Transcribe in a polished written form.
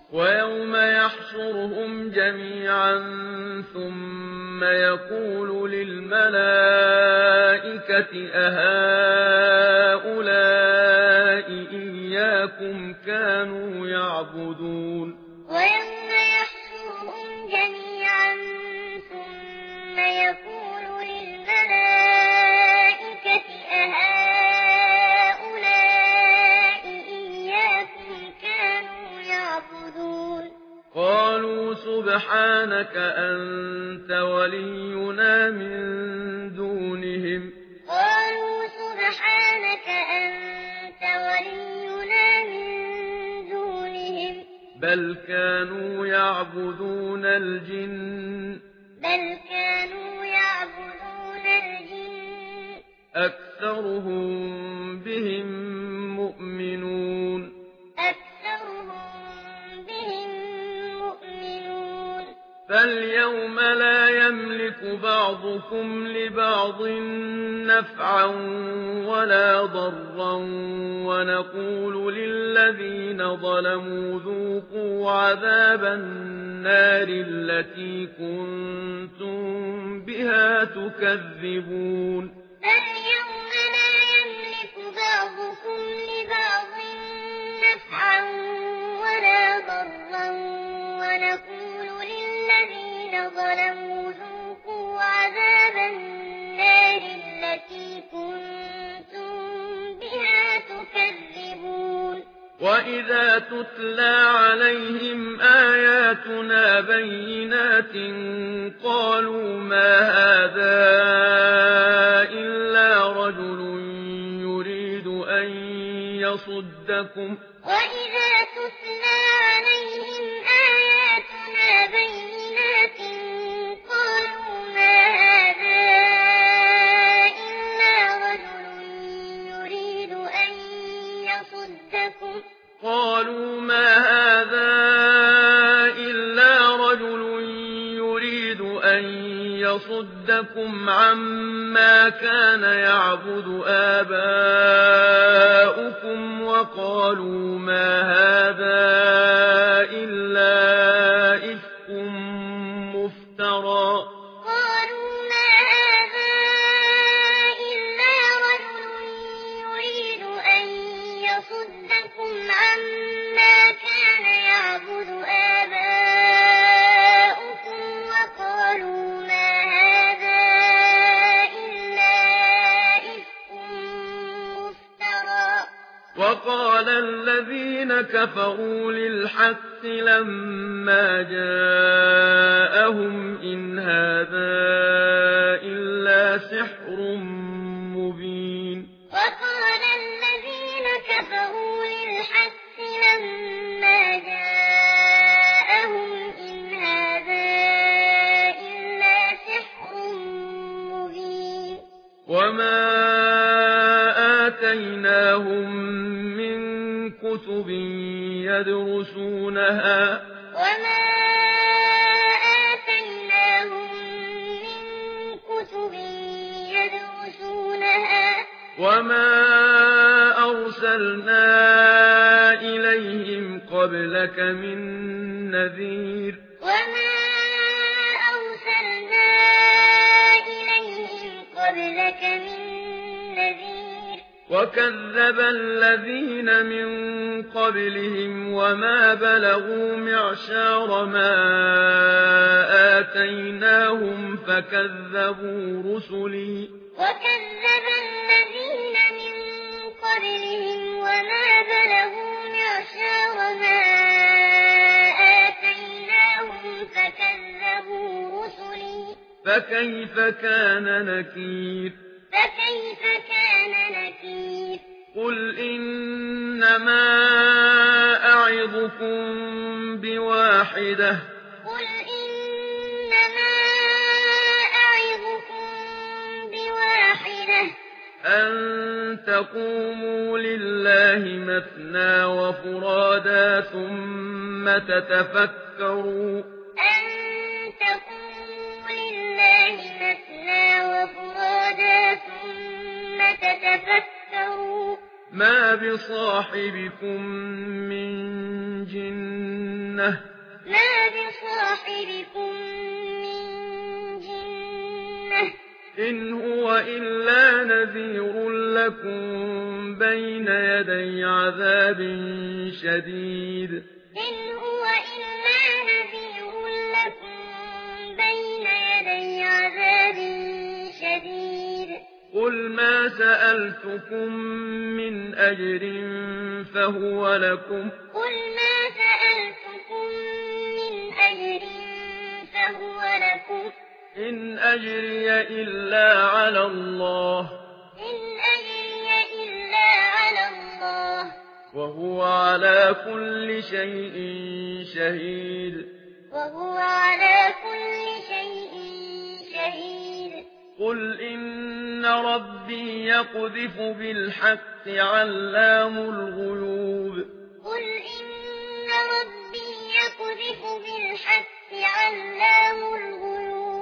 ويوم يحشرهم جميعا ثم يقول للملائكة أهؤلاء إياكم كانوا يعبدون ويوم يحشرهم جميعا ثم يقول للملائكة أهؤلاء إياكم كانوا يعبدون قالوا سبحانك أنت ولينا من دونهم قالوا سبحانك أنت ولينا من دونهم بل كانوا يعبدون الجن أكثرهم بهم مؤمنون فاليوم لا يملك بعضكم لبعض نفعا ولا ضرا ونقول للذين ظلموا ذوقوا عذاب النار التي كنتم بها تكذبون فاليوم لا يملك بعضكم لبعض نفعا ولا ضرا ونقول للذين ظلموا ذوقوا عذاب النار التي كنتم بها تكذبون وإذا تتلى عليهم آياتنا بينات قالوا ما هذا إلا رجل يريد أن يصدكم وإذا تتلى عليهم آياتنا بينات قالوا ما هذا إلا رجل يريد أن يصدكم عما كان يعبد آباؤكم وقالوا ما هذا إلا إفك مفترى عما كان يعبد آباؤكم وقالوا ما هذا إلا إفك مفترى وقال الذين كفروا للحق لما جاءهم إن هذا إلا سحر مبين وقال الذين كفروا للحق لما جاءهم إن هذا إلا سحر مبين وما آتيناهم من كتب يدرسونها وما أرسلنا إليهم قبلك من نذير وكذب الذين من قبلهم وما بلغوا معشار ما آتيناهم فكذبوا رسلي فكيف كان نكير قل إنما أعظكم بواحدة أن تقوموا لله مثنى وفرادا ثم تتفكروا ما بصاحبكم من جنة إن هو إلا نذير لكم بين يدي عذاب شديد قل ما سألتكم من أجر فهو لكم إن أجري إلا على الله وهو على كل شيء شهيد قل إن ربي يقذف بالحق علام الغيوب